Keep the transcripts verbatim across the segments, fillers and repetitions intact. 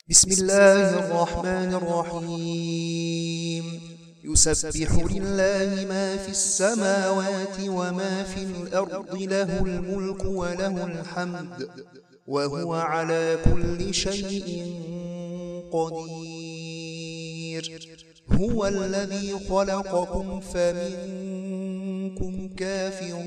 بسم الله الرحمن الرحيم. يسبح لله ما في السماوات وما في الأرض، له الملك وله الحمد وهو على كل شيء قدير. هو الذي خلقكم فمنكم كافر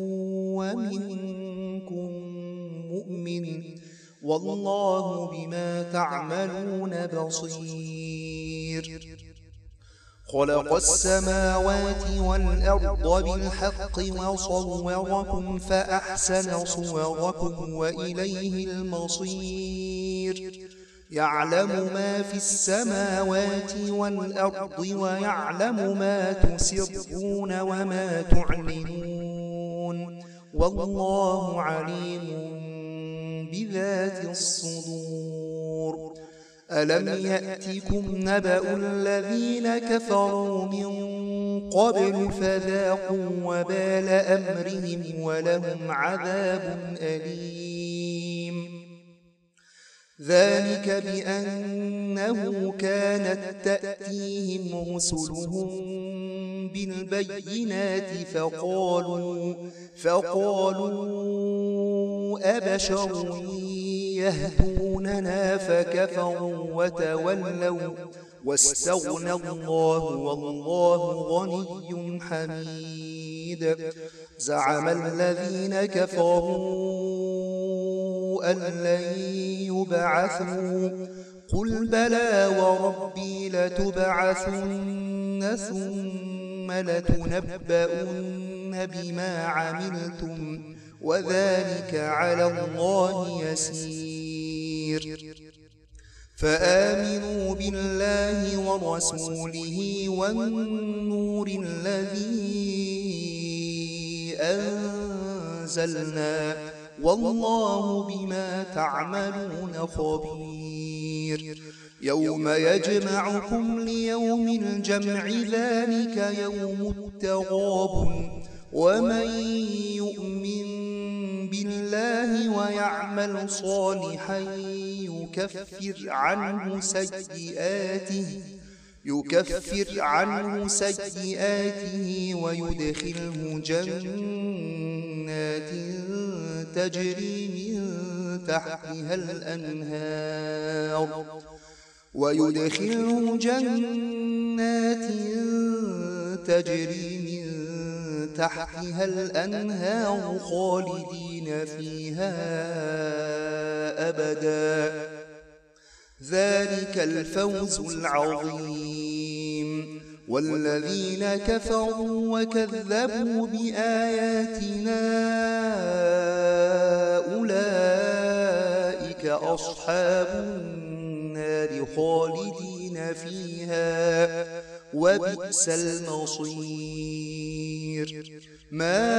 ومنكم مؤمن، والله بما تعملون بصير. خلق السماوات والأرض بالحق وصوركم فأحسن صوركم وإليه المصير. يعلم ما في السماوات والأرض ويعلم ما تسرون وما تعلنون، والله عليم بذات الصدور. ألم يأتكم نبأ الذين كفروا من قبل فذاقوا وبال أمرهم ولهم عذاب أليم. ذلك بأنه كانت تأتيهم رسلهم بالبينات فقالوا, فقالوا أبشر يهدوننا فكفروا وتولوا واستغنى الله والله غني حميد. زعم الذين كفروا أن لن يبعثوا، قل بلى وربي لتبعثن ثم لتنبؤن بما عملتم وذلك على الله يسير. فآمنوا بالله ورسوله والنور الذي أنزلنا، والله بما تعملون خبير. يوم يجمعكم ليوم الجمع ذلك يوم التغابن، ومن يؤمن بالله ويعمل صالحا يكفر عنه سيئاته يكفر عنه سيئاته ويدخله جنات تجري من تحتها الأنهار ويدخله جنات تجري من تحتها الأنهار خالدين فيها أبدا، ذلك الفوز العظيم. والذين كفروا وكذبوا بآياتنا أولئك أصحاب النار خالدين فيها وبئس المصير. ما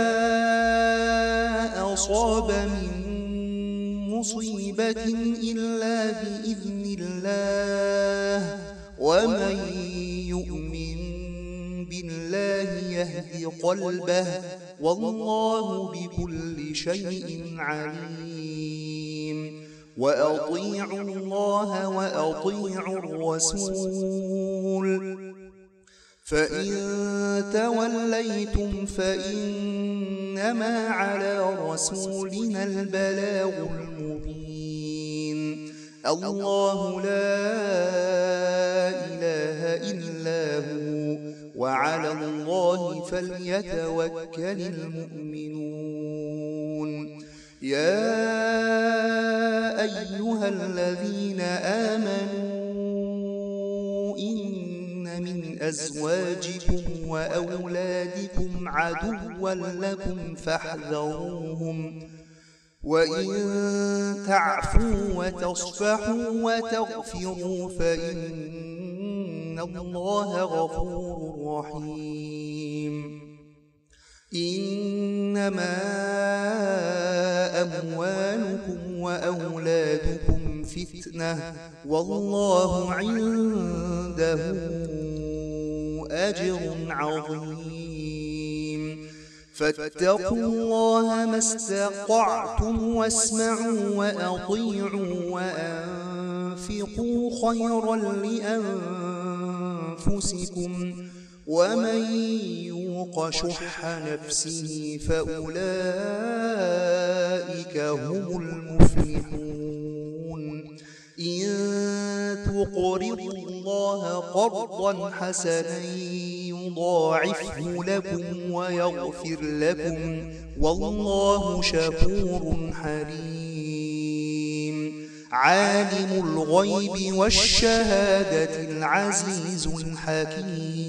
أصاب من مصيبة إلا بإذن الله، ومن يؤمن بالله يهد قلبه، والله بكل شيء عليم. وأطيعوا الله وأطيعوا الرسول، فإن توليتم فإنما على رسولنا البلاغ المبين. الله لا إله إلا هو وعلى الله فليتوكل المؤمنون. يا أيها الذين آمنوا إن من أزواجكم وأولادكم عدوا لكم فاحذروهم، وإن تعفوا وتصفحوا وتغفروا فإن الله غفور رحيم. إنما أموالكم وأولادكم فتنة، والله عنده أجر عظيم. فاتقوا الله ما استطعتم واسمعوا وأطيعوا تنفقوا خيرا لأنفسكم ومن يوق شح نفسه فأولئك هم المفلحون إن تقرضوا الله قرضا حسنا يضاعفه لكم ويغفر لكم والله شكور حليم عالم الغيب والشهادة العزيز الحكيم